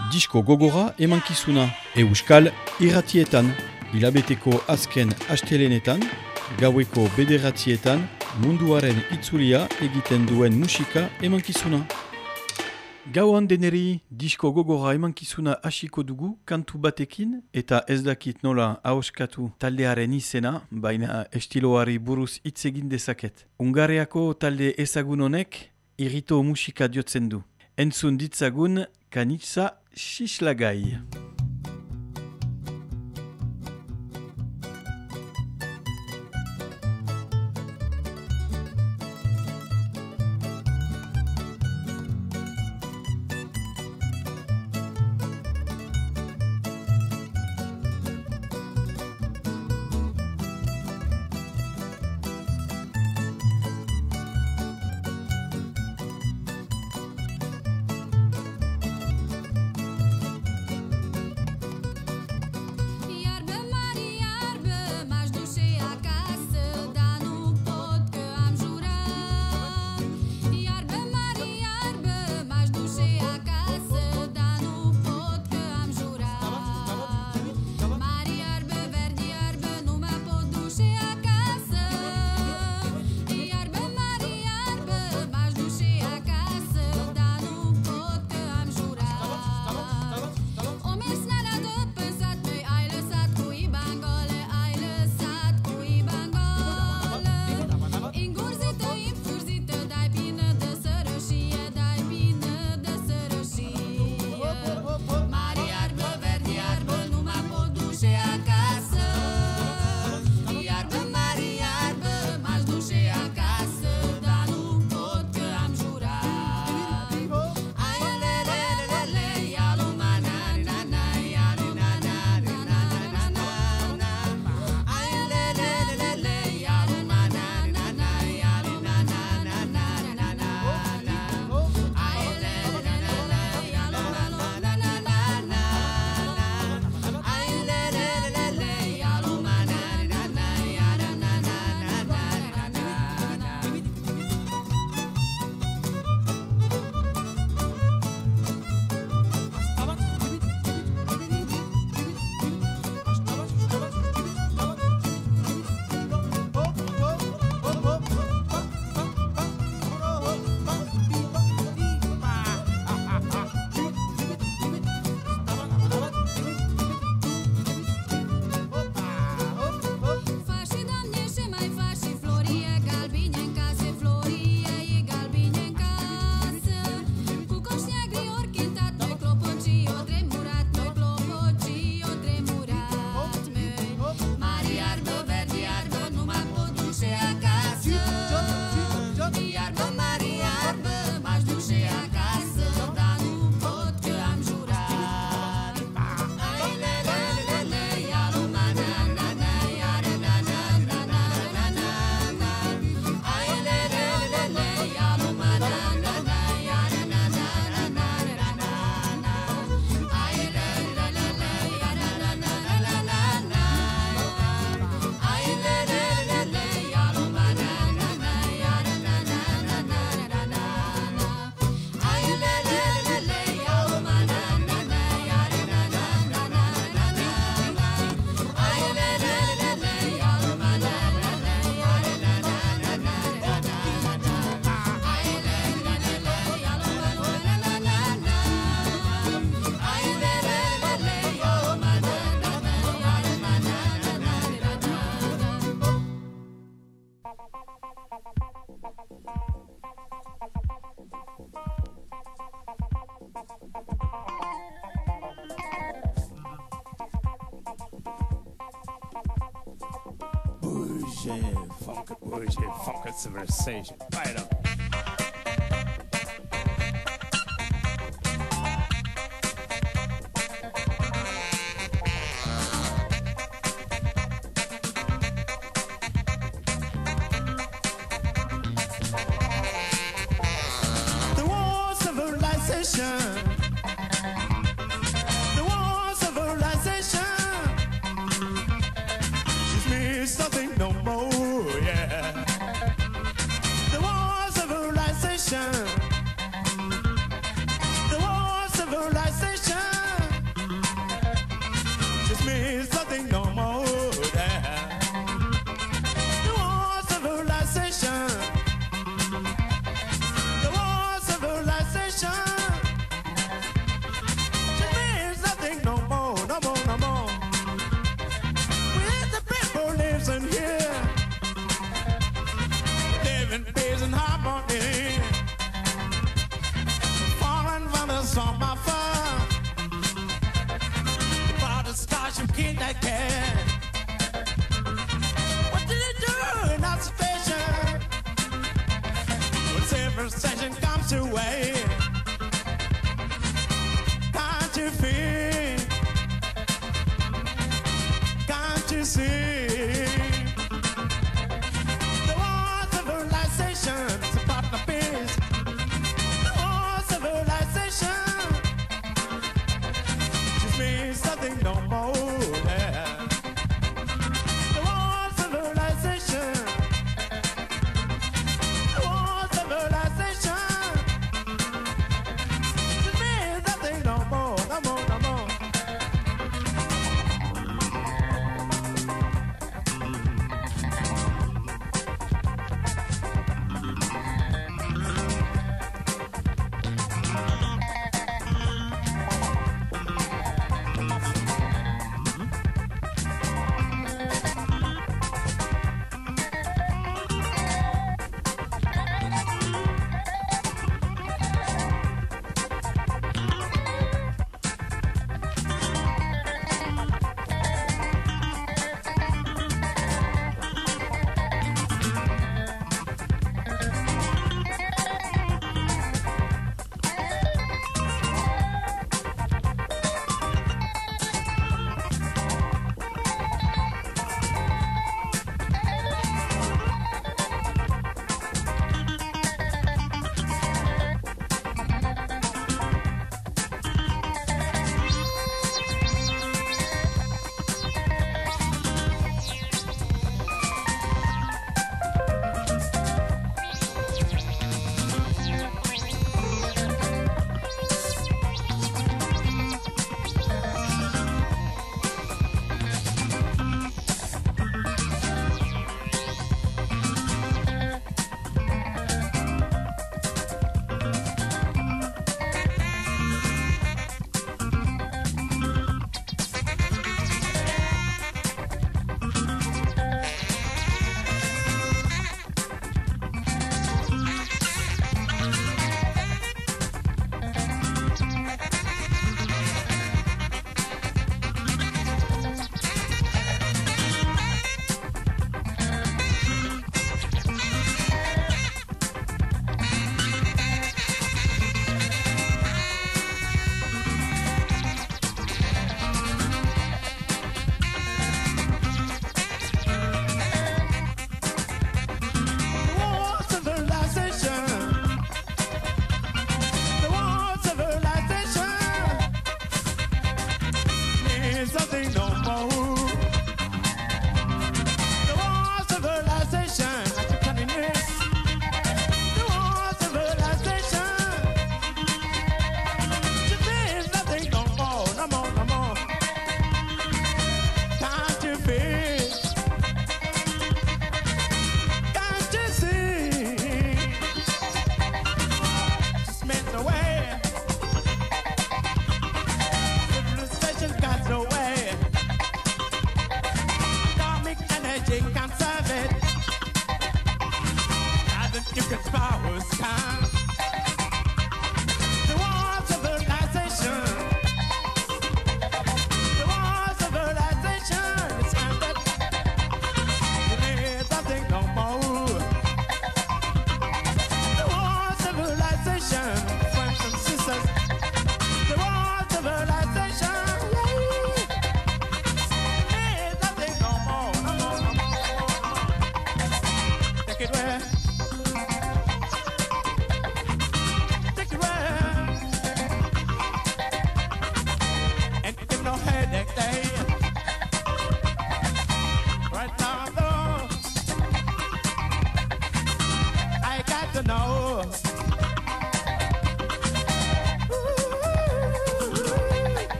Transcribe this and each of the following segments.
Disko gogora emankizuna, euskal irratietan, hilabeteko azken astelenetan, gaueko bederatzietan, munduaren itzulia egiten duen musika emankizuna. Gauan deneri, disko gogora emankizuna hasiko dugu kantu batekin eta ez dakit nola ahoskatu taldearen izena, baina estiloari buruz hitz egin dezaket. Hungariako talde ezagun honek irrito musika diotzen du. Entzun ditzagun Kanitsa Sislagai. Funk civilization. Fire up. The war civilization. The war civilization. She's missed something no more, yeah. The war saw my fun. Brought a Starship Kid that cat. What did it do in observation? When civilization comes to wait, can't you feel? Can't you see? The wars of civilization is a partner piece. The wars of civilization just means nothing no more. Yeah. The wars of civilization. The wars of civilization just means nothing no more. No more, no more.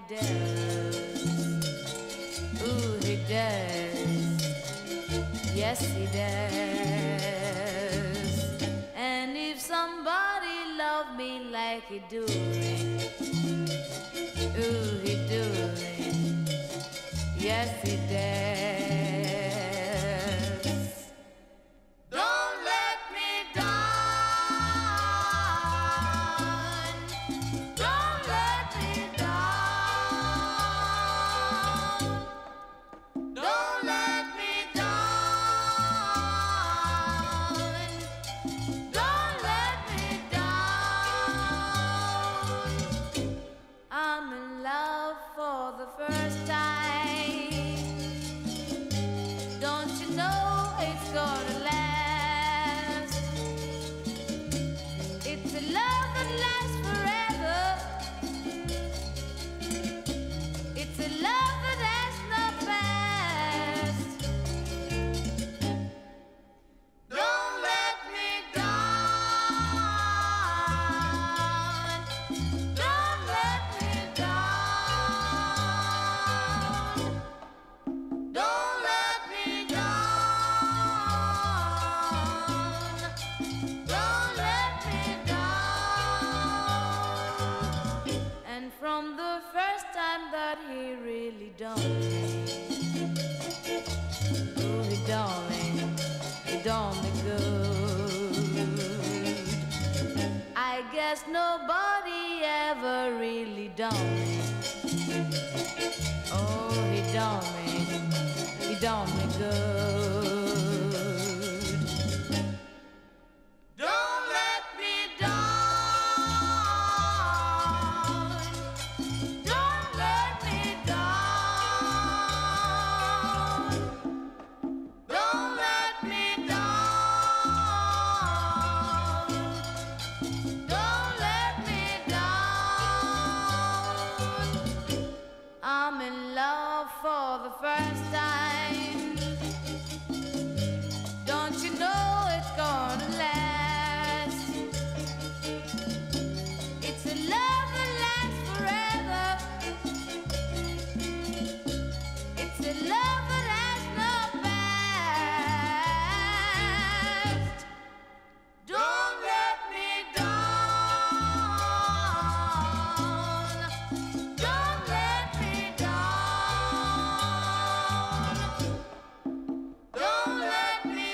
does. Ooh, he does. Yes, he does. And if somebody loved me like he do, ooh, he do it. Yes, he does. Don't let me down. Don't let me down. Don't let me down. Don't let me down. I'm in love for the first time. Don't you know it's gonna last? It's a love that lasts forever. It's a love that has no past. Don't let me down. Don't let me down. Don't let me down. Don't let me down. And from the first time that he really done me, ooh, he done me good. I guess nobody ever really done me. Oh, he done me good. Don't let me down. Don't let me down. Don't let me down. Don't let me down. I'm in love for the first time. Don't you know it's gonna last? It's a love that lasts forever. It's a love that has no past. Don't let me down. Don't let me down. Don't let me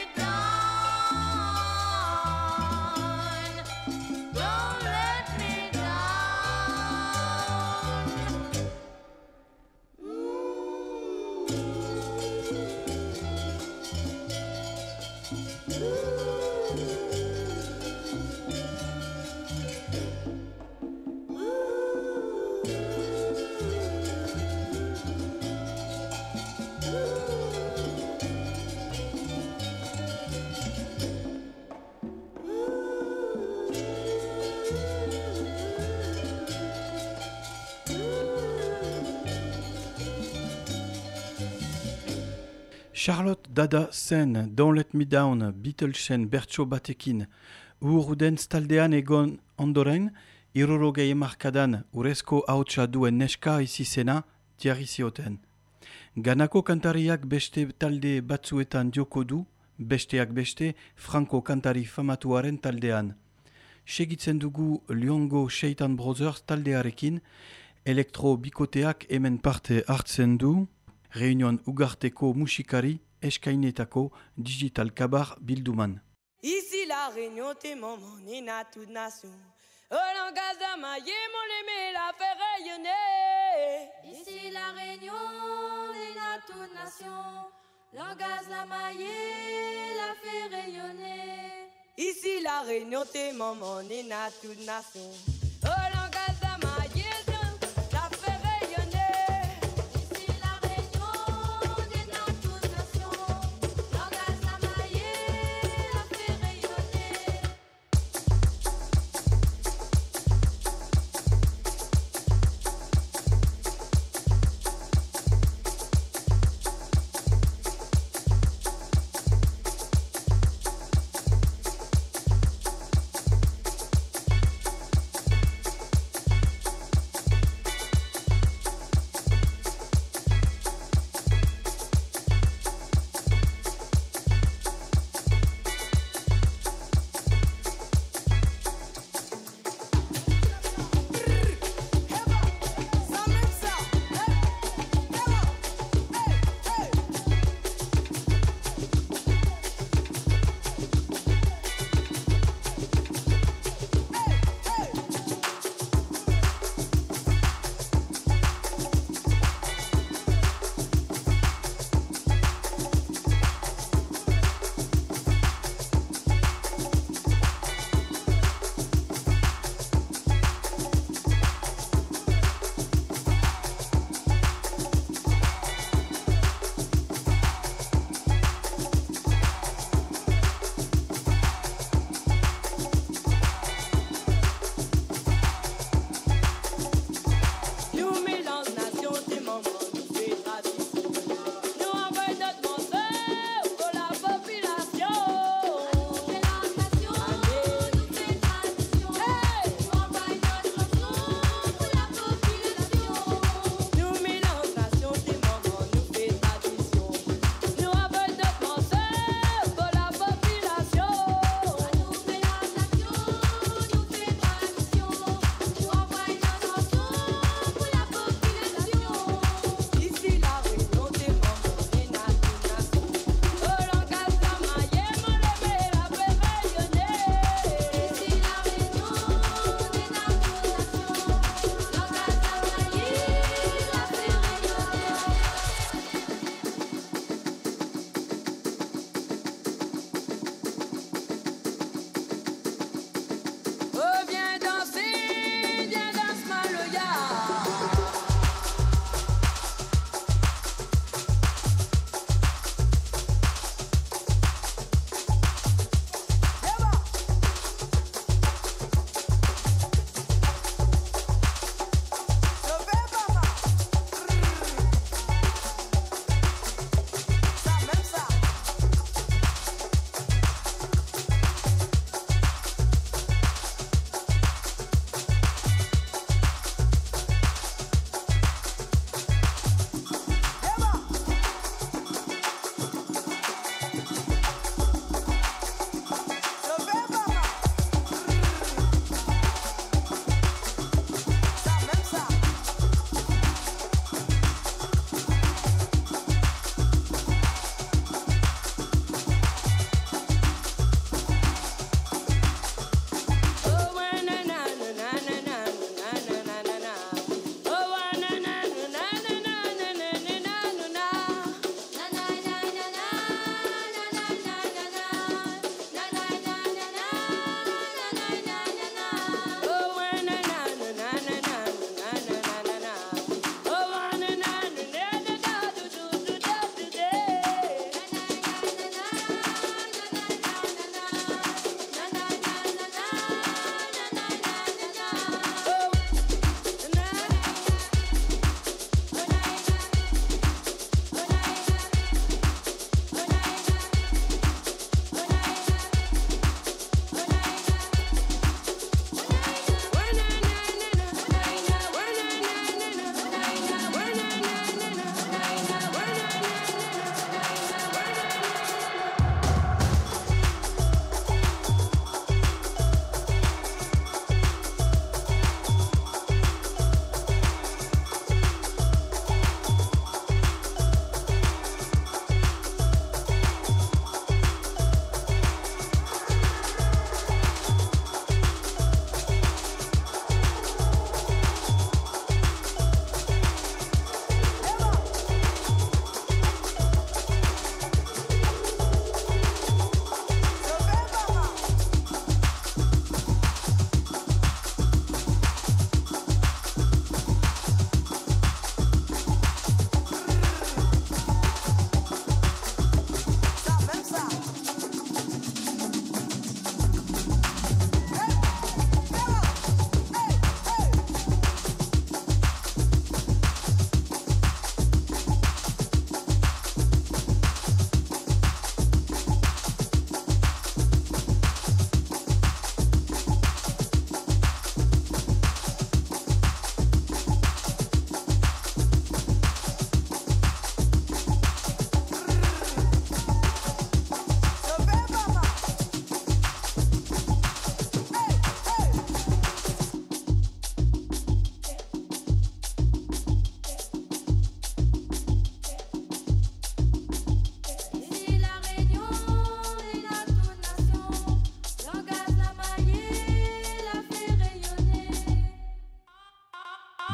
down. Don't let me Charlotte Dada zen Don't Let Me Down Beatlesen bertso batekin uruden taldean egon ondoren, 60 hamarkadan urrezko hautsa duen neska izizena jarri zioten. Ganako kantariak beste talde batzuetan joko du, besteak beste Franco kantari famatuaren taldean. Segitzen dugu Lyongo Shaitan Brothers taldearekin, elektro bikoteak hemen parte hartzen du, Reunion ugarteko musikari eskainetako digital kabar bilduman. Ici la Réunion, t'es mon nina toute nation. Au langage d'Amaillé, mon aimé la fait rayonner. Ici la Réunion, nina toute nation. Langage Lamaillé la fait rayonner. Ici la Réunion, t'es mon nina toute nation. Au langage d'Amaillé, la fait rayonner. Ici la Réunion, nina toute nation. Langage Lamaillé la fait rayonner.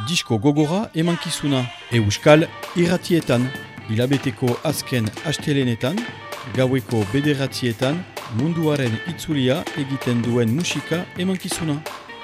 disko gogora emankizuna Euskal irratietan, hilabeteko azken astelenetan, gaueko 9 munduaren itzulia egiten duen musika emankizuna.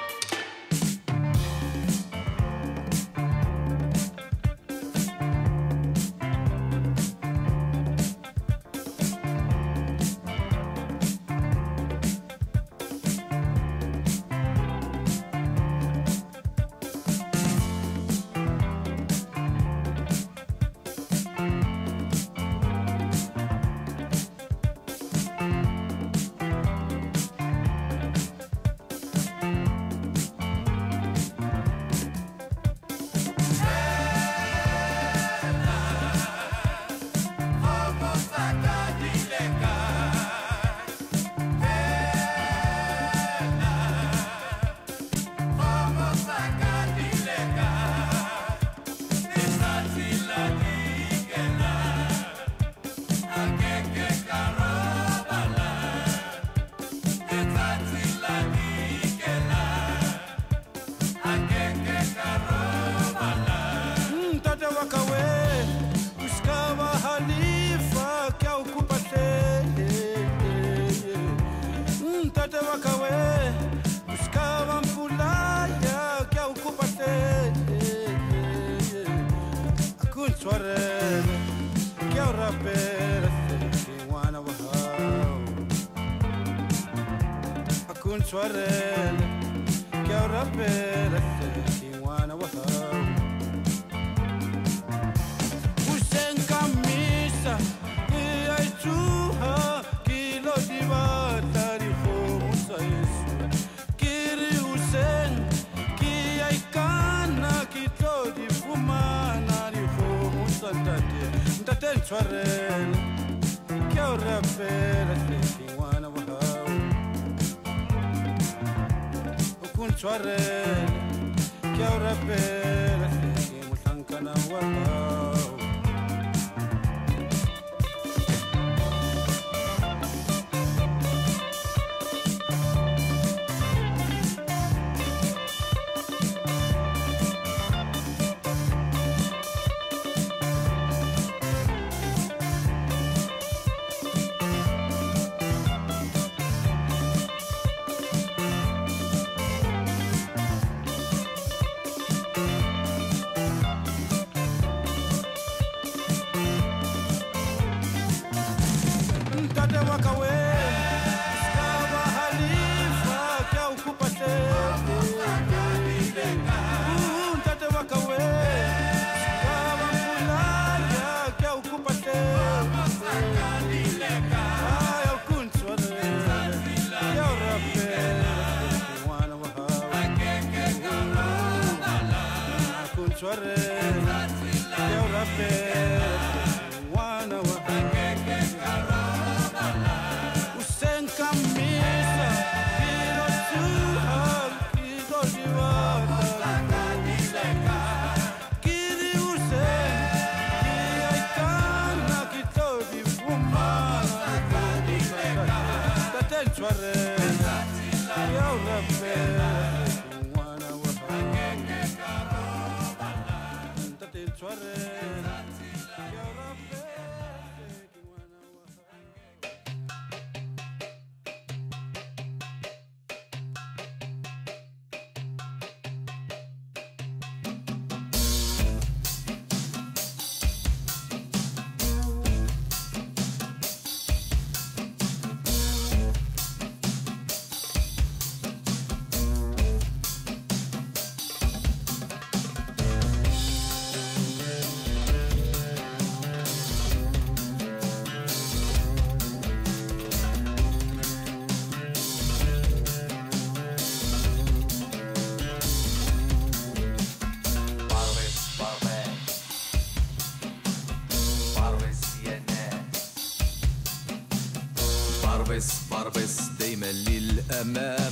باربس دايما للأمام،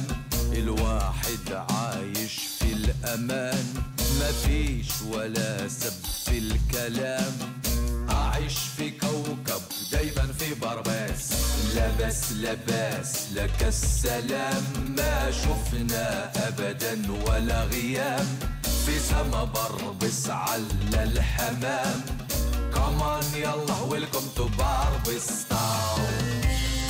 الواحد عايش في الأمان، ما فيش ولا سب في الكلام، أعيش في كوكب دايما في باربس، لبس لك السلام، ما شفنا أبدا ولا غيام، في سما بربس على الحمام. كمان يلا ويلكم تو باربس تاون.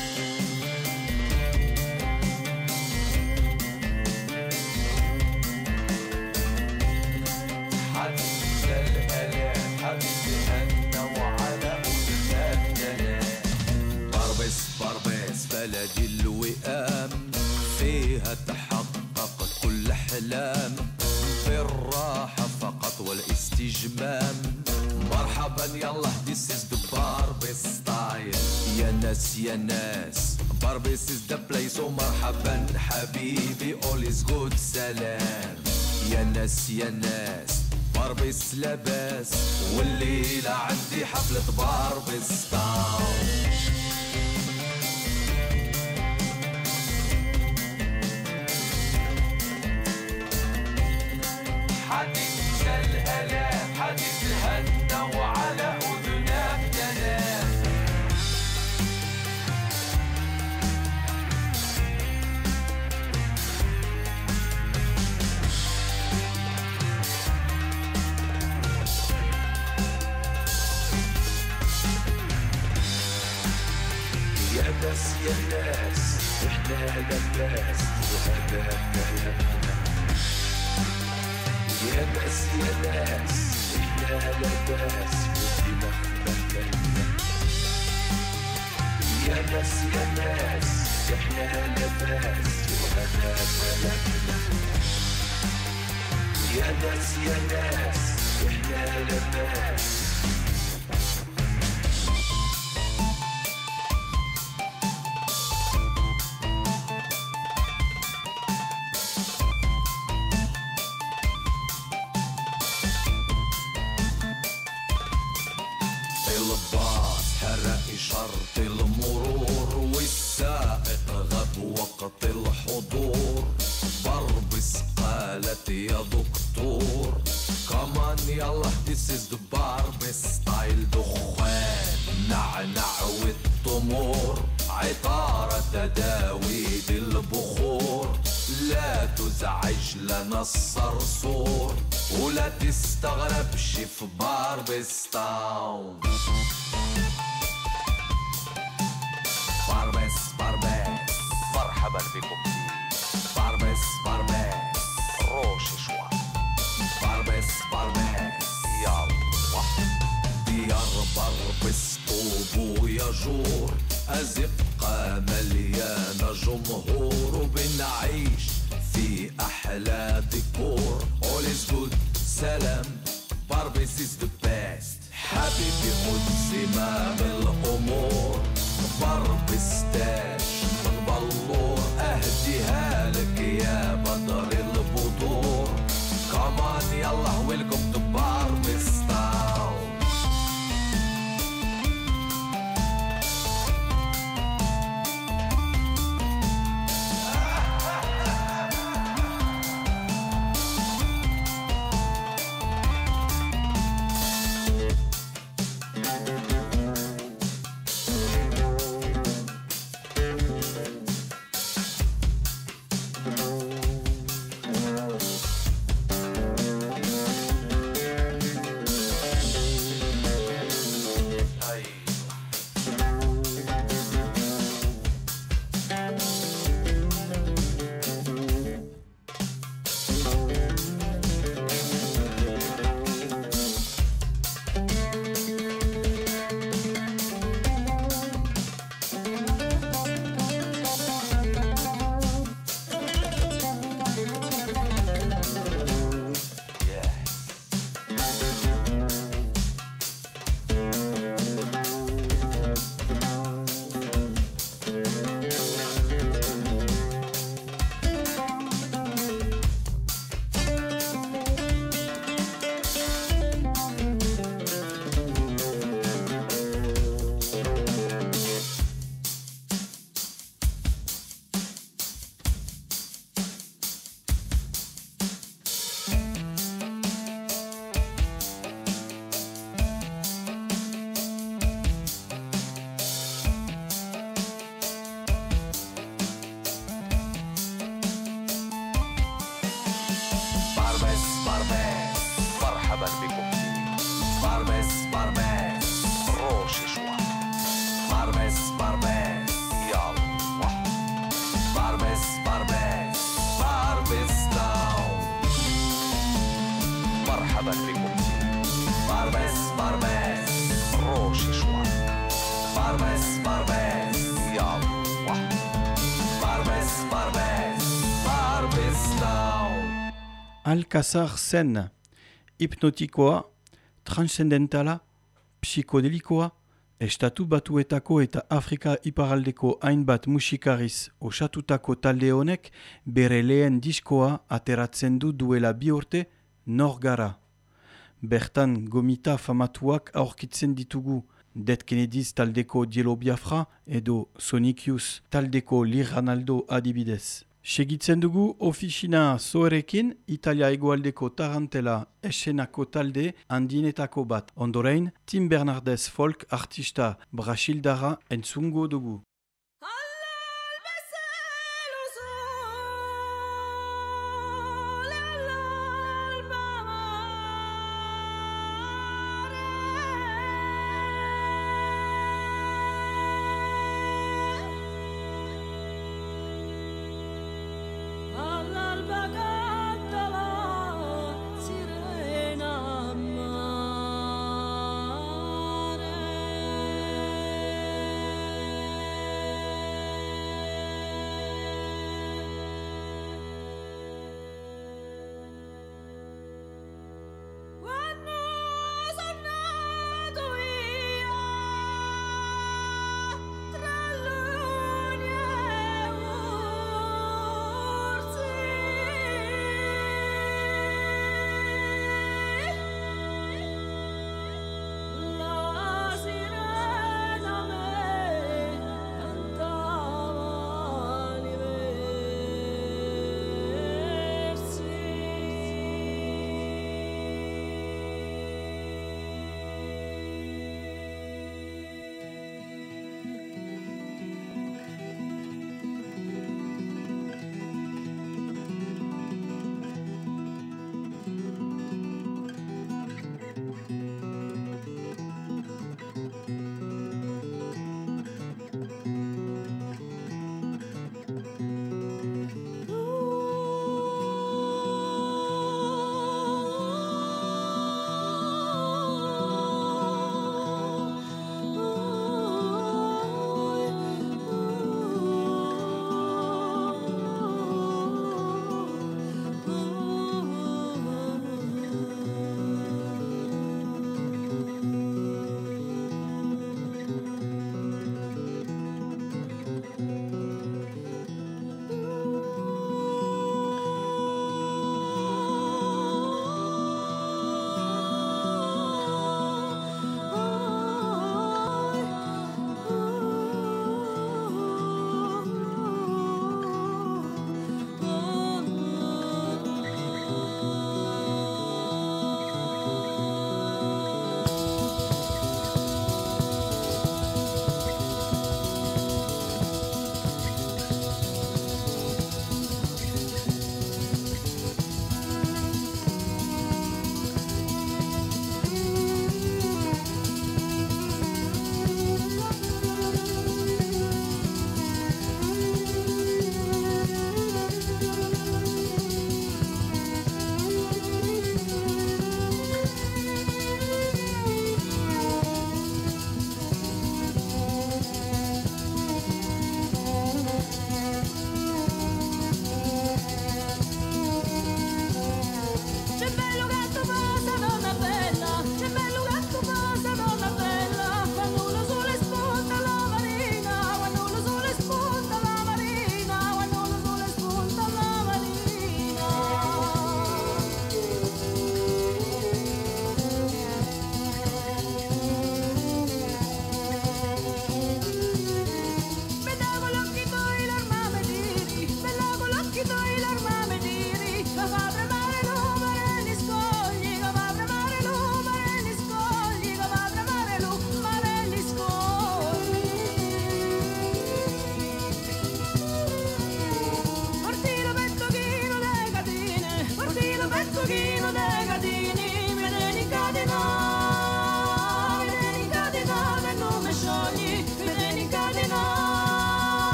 بلدي الوئام فيها تحقق كل أحلام، بالراحة فقط والاستجمام. مرحبا يلا this is the Barbie style. يا ناس يا ناس Barbie is the place. ومرحبا حبيبي all is good سلام. يا ناس يا ناس باربي لاباس، والليلة عندي حفلة باربي ستاون. حديث الهلا حديث الهنا وعلى أذنا بتنام. يا ناس يا ناس احنا لباس وهذا كلامنا. يا ناس يا ناس احنا لباس ودماغنا. يا ناس يا ناس احنا لباس وهذا كلامنا. يا ناس يا ناس احنا لباس. شرط المرور والسائق غاب وقت الحضور. بربس قالت يا دكتور كمان يلا this is the Barbie style. دخان نعنع والتمور عطارة تداويد البخور. لا تزعج لنا الصرصور ولا تستغربش في باربي ستاون. باربس باربس مرحبا بكم في باربس باربس روش شوي. باربس باربس يلا ديار باربس طوب يجور. أزقة مليانة جمهور وبنعيش في أحلى ديكور. all is good سلام باربس is the best. حبيبي خد زمام الأمور. باربس تاج من بلور أهديها لك يا بدر البدور. كمان يلا ويلكم تو باربي ستاون. Barbes, Barbes, Roshishwa. Barbes, Barbes, Yallah. Barbes, Barbes, Barbes Town. مرحبا بكم. Barbes, Barbes, Roshishwa. Barbes, Barbes, Yallah. Barbes, Barbes, Barbes Town. Alcazar zen, hipnotikoa, transcendentala, psikodelikoa, estatu batuetako eta Afrika iparraldeko hainbat musikariz osatutako talde honek bere lehen diskoa ateratzen duela 2 urte Nor gara. Bertan gomita famatuak aurkitzen ditugu, Dead Kennedys taldeko Dielo Biafra edo Sonic Youth taldeko Lir Ranaldo adibidez. Segitzen dugu ofizina zoerekin Italia hegoaldeko Tarantela esenako talde handienetako bat. Ondorein, Tim Bernardez folk artista brasildara entzungo dugu. Sirena mare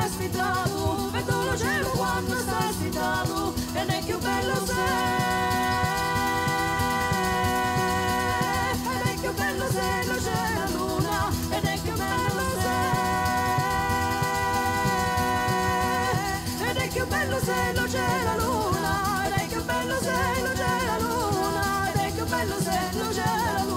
esitato, vedo lo cielo quando stai esitato, ed è più bello se, ed è più bello se lo c'è la luna, ed è più bello se, ed è più bello se lo c'è la luna, ed è più bello se lo c'è la luna, ed è più bello se lo c'è la luna.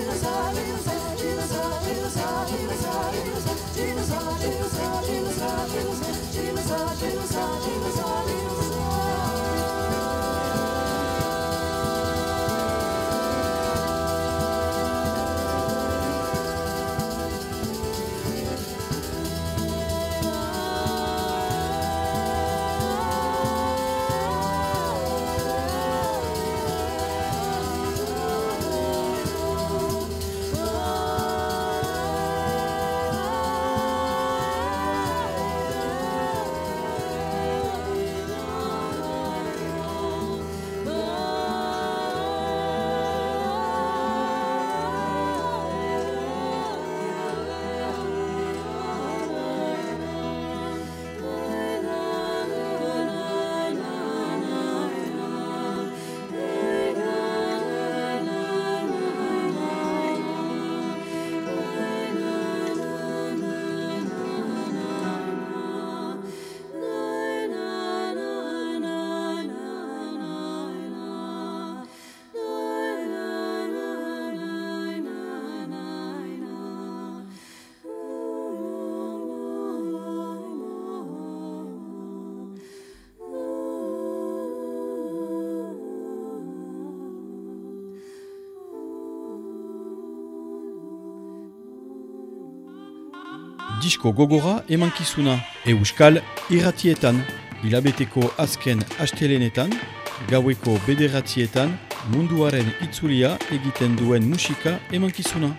Disko gogora emankizuna Euskal irratietan, hilabeteko azken astelenetan, gaueko 9:00 munduaren itzulia egiten duen musika emankizuna.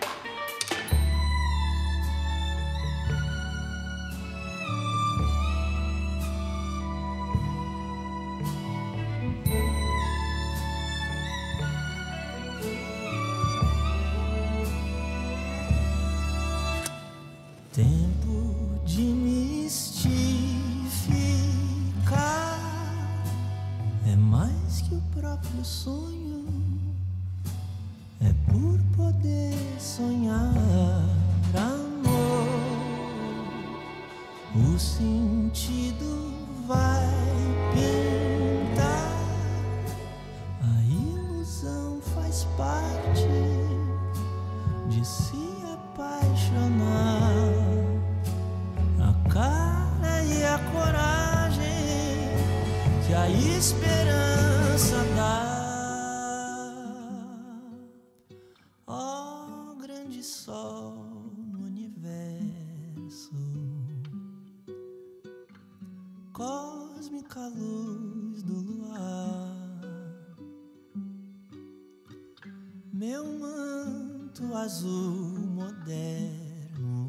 Tempo de mistificar é mais que o próprio sonho, é por poder sonhar amor. O sentido vai pintar, a ilusão faz parte de se apaixonar. A cara e a coragem que a esperança dá. Ó grande sol no universo, cósmica luz do luar, meu manto azul moderno,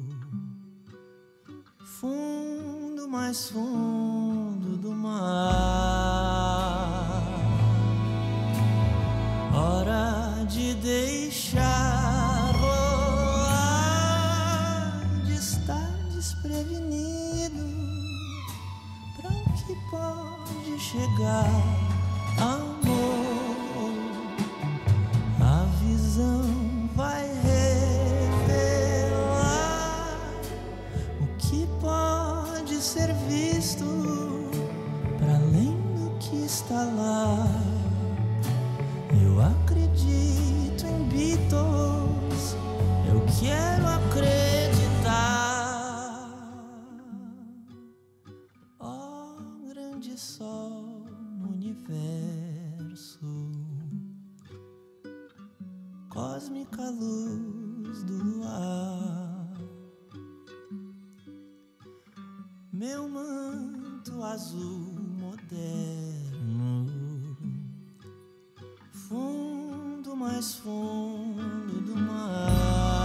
fundo mais fundo do mar. Hora de deixar rolar, de estar desprevenido para o que pode chegar, amor. acredito em Beatles, eu quero acreditar. Ó grande sol no universo, cósmica luz do luar, meu manto azul moderno, fundo mais fundo do mar.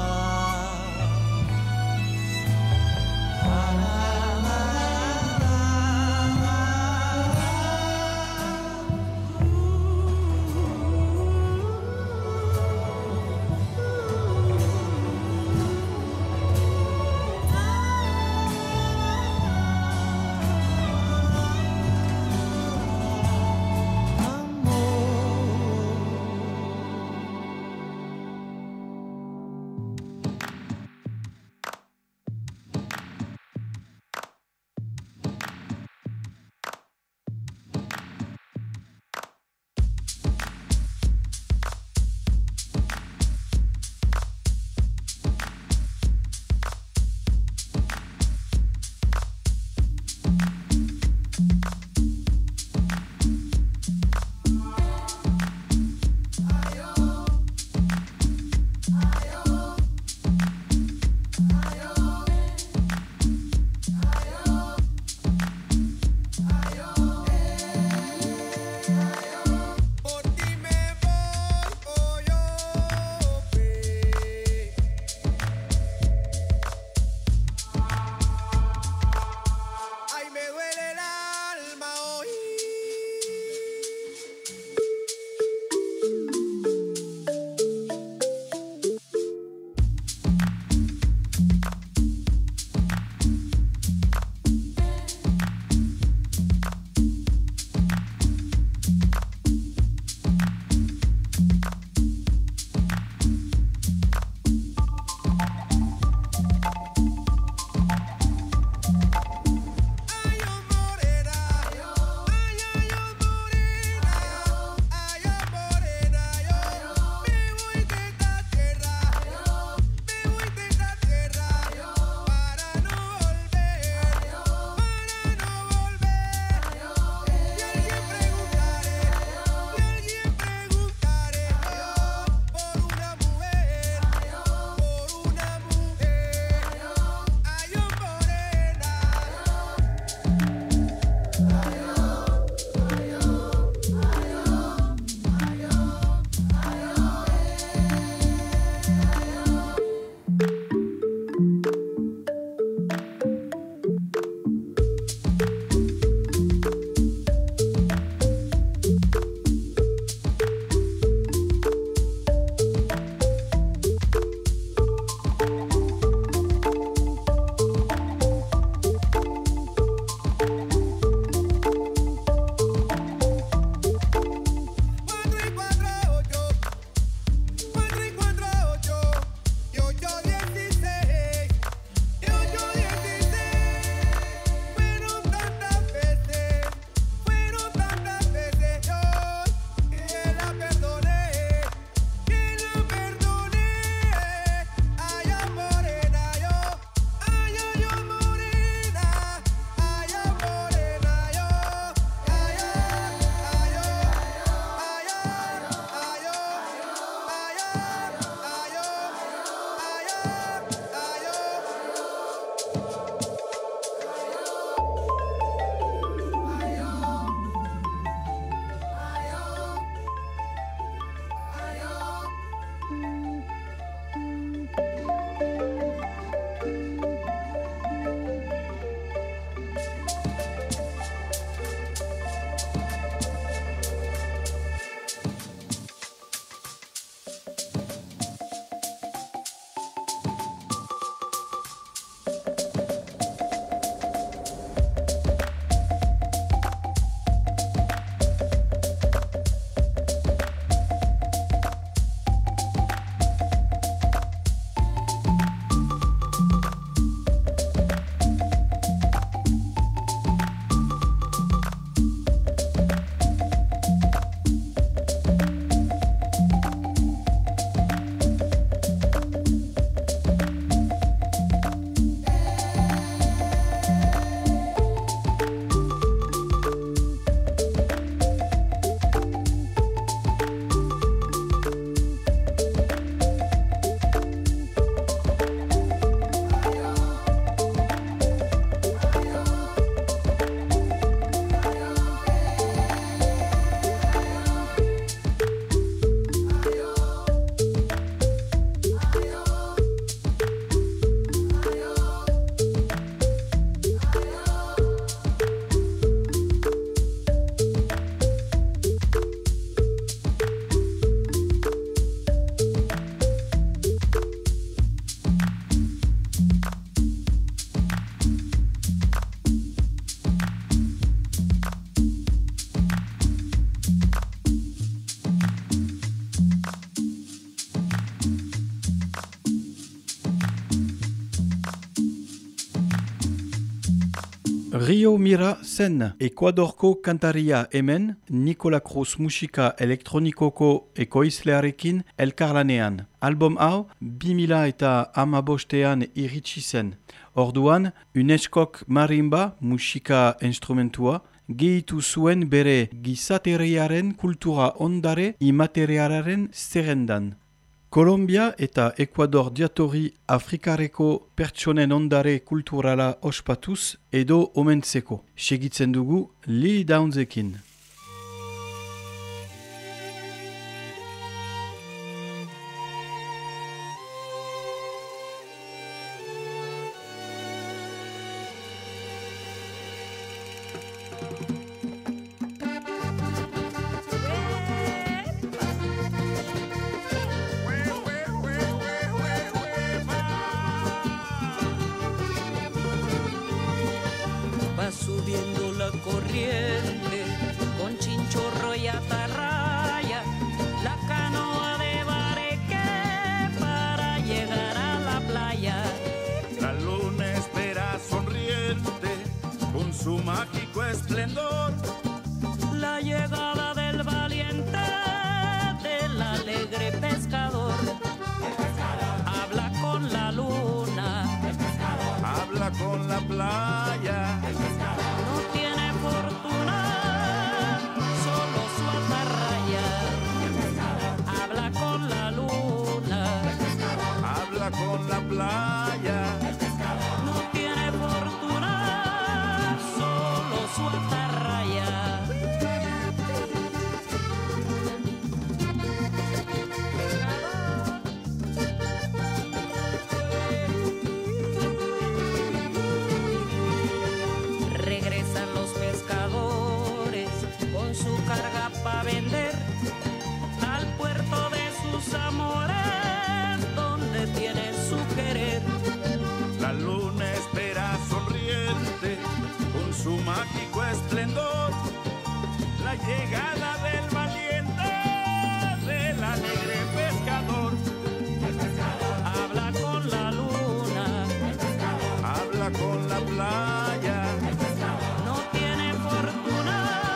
Rio Mira zen Ekuadorko kantaria hemen Nicola Cruz musika elektronikoko ekoizlearekin elkarlanean. Album hau 2015ean iritsi zen. Orduan, Unescok marimba musika instrumentua gehitu zuen bere gizateriaren kultura ondare imaterialaren zerrendan. Kolombia eta Ekuador diatori Afrikareko pertsonen ondare kulturala ospatuz edo omentzeko. Segitzen dugu Lee Downesekin. Subiendo la corriente con chinchorro y atarraya, la canoa de bareque para llegar a la playa. La luna espera sonriente con su mágico esplendor, la llegada del valiente, del alegre pescador. Habla con la luna, habla con la playa. No tiene fortuna, solo su atarraya. Habla con la luna, habla con la playa. No tiene fortuna, solo su atarraya. Su carga para vender al puerto de sus amores, donde tiene su querer. La luna espera sonriente con su mágico esplendor, la llegada del valiente, del alegre pescador. Habla con la luna, habla con la playa. No tiene fortuna,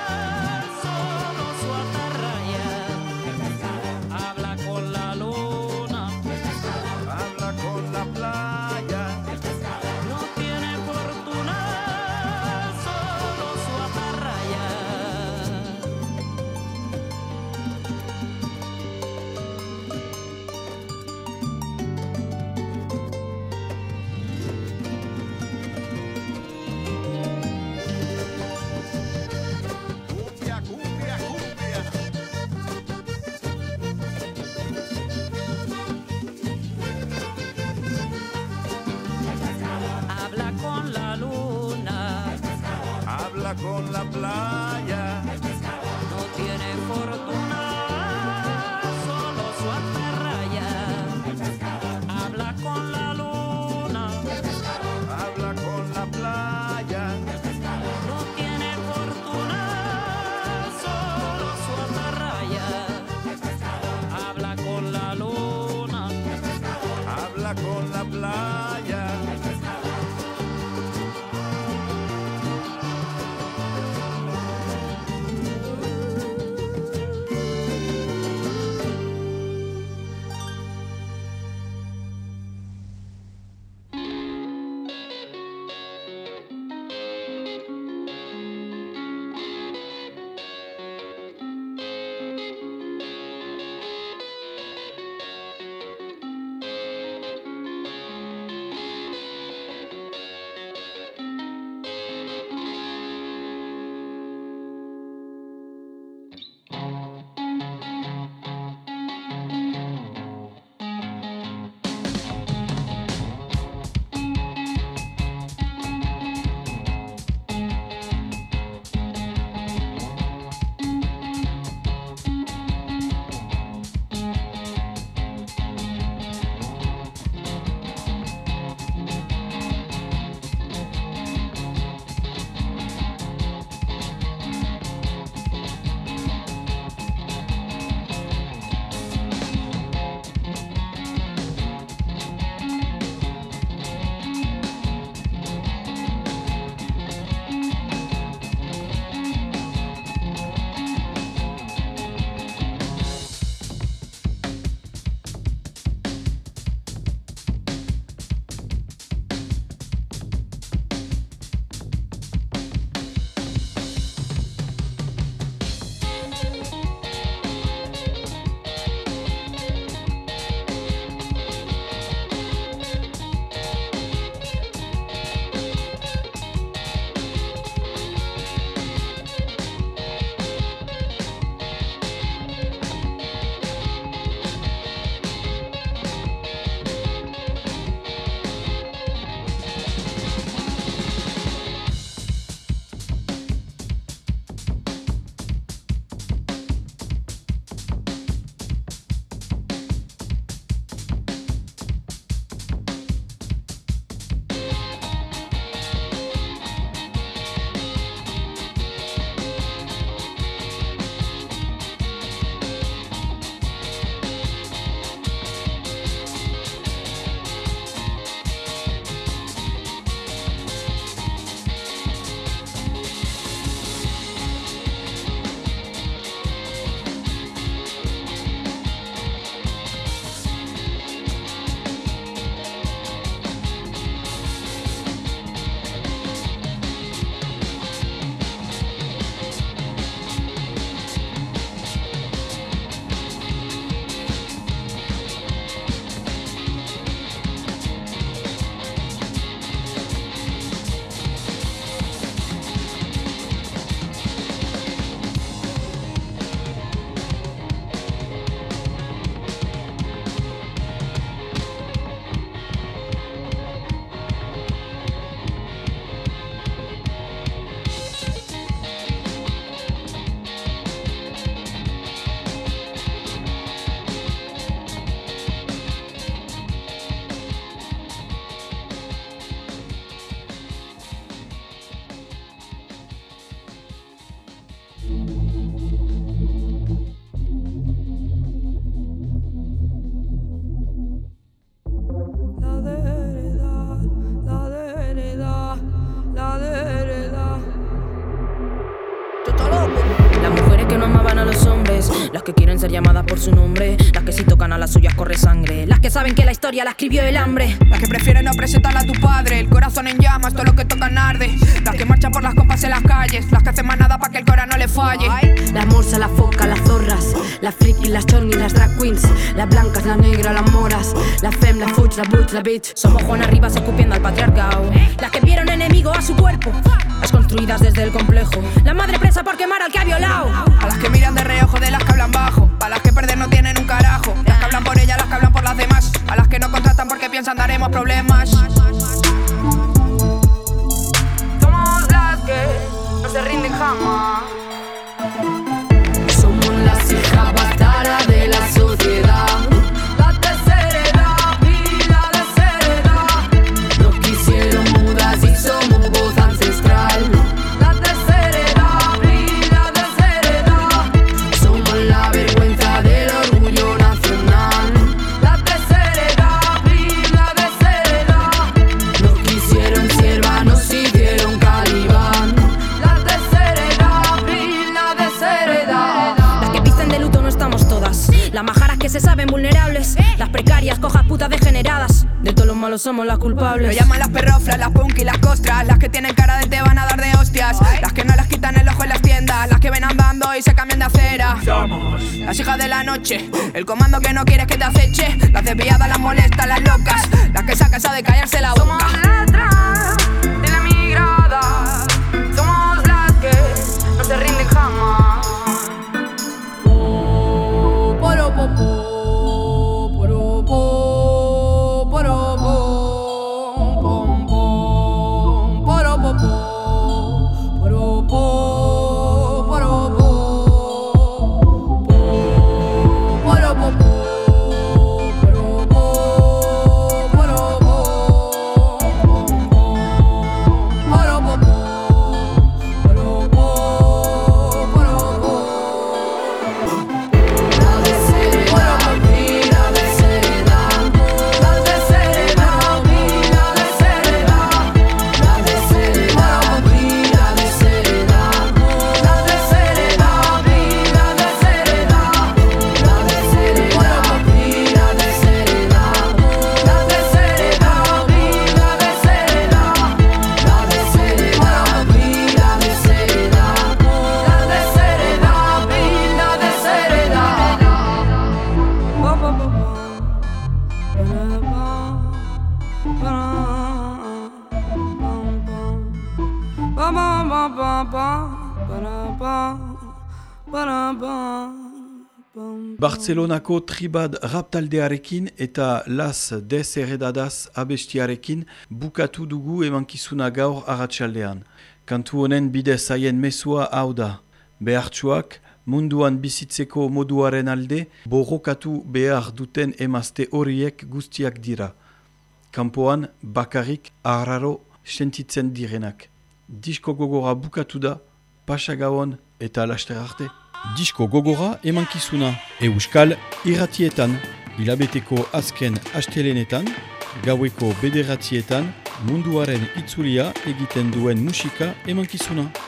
con la playa. No tiene fortuna, solo su atarraya. Habla con la luna, habla con la playa. No tiene fortuna, solo su atarraya. Habla con la luna, habla con la playa. que quieren ser llamadas por su nombre, las que si tocan a las suyas corre sangre, las que saben que la historia la escribió el hambre, las que prefieren no presentarla a tu padre, el corazón en llamas, todo lo que tocan arde, las que marchan por las compas en las calles, las que hacen más nada para que el corazón no le falle. La morsa, la foca, las zorras, las frikis, las chornis, las drag queens, las blancas, las negras, las moras, la femme, la fuch, la butch, la bitch. Somos Juana Rivas escupiendo al patriarcado, las que vieron enemigo a su cuerpo, las construidas desde el complejo, la madre presa por quemar al que ha violado, a las que miran de reojo, de las que hablan bajo, a las que perder no tienen un carajo, las que hablan por ellas, las que hablan por las demás, a las que no contratan porque piensan daremos problemas. Somos las que no se rinden jamás. Somos las hijas bastardas de la sociedad, la tercera edad y la desheredad. nos quisieron mudas y somos voz ancestral. La tercera edad y la desheredad. Somos la vergüenza del orgullo nacional. La tercera edad y la desheredad. Nos quisieron sierva, nos hicieron calibán. La tercera edad y la desheredad. Las que visten de luto no estamos todas, las majaras que se saben vulnerables, las precarias, cojas, putas degeneradas. De todos los malos somos las culpables. Lo llaman las perroflas, las punk y las costras, las que tienen cara de te van a dar de hostias, las que no las quitan el ojo en las tiendas, las que ven andando y se cambian de acera. Somos las hijas de la noche, el comando que no quieres que te aceche, las desviadas, las molestas, las locas, las que se han cansado de callarse la boca. Somos letras de la migrada, somos las que no se rinden jamás. Bartzelonako Tribad rap taldearekin eta Las Desheredadas abestiarekin bukatu dugu emankizuna gaur arratsaldean. Kantu honen bidez haien mezua hau da. Behartsuak munduan bizitzeko moduaren alde borrokatu behar duten emazte horiek guztiak dira. Kanpoan bakarrik arraro sentitzen direnak. Disko gogora bukatu da, pasagauan eta laster arte. Disko gogora emankizuna Euskal irratietan, hilabeteko azken astelenetan, gaueko 9:00 munduaren itzulia egiten duen musika emankizuna.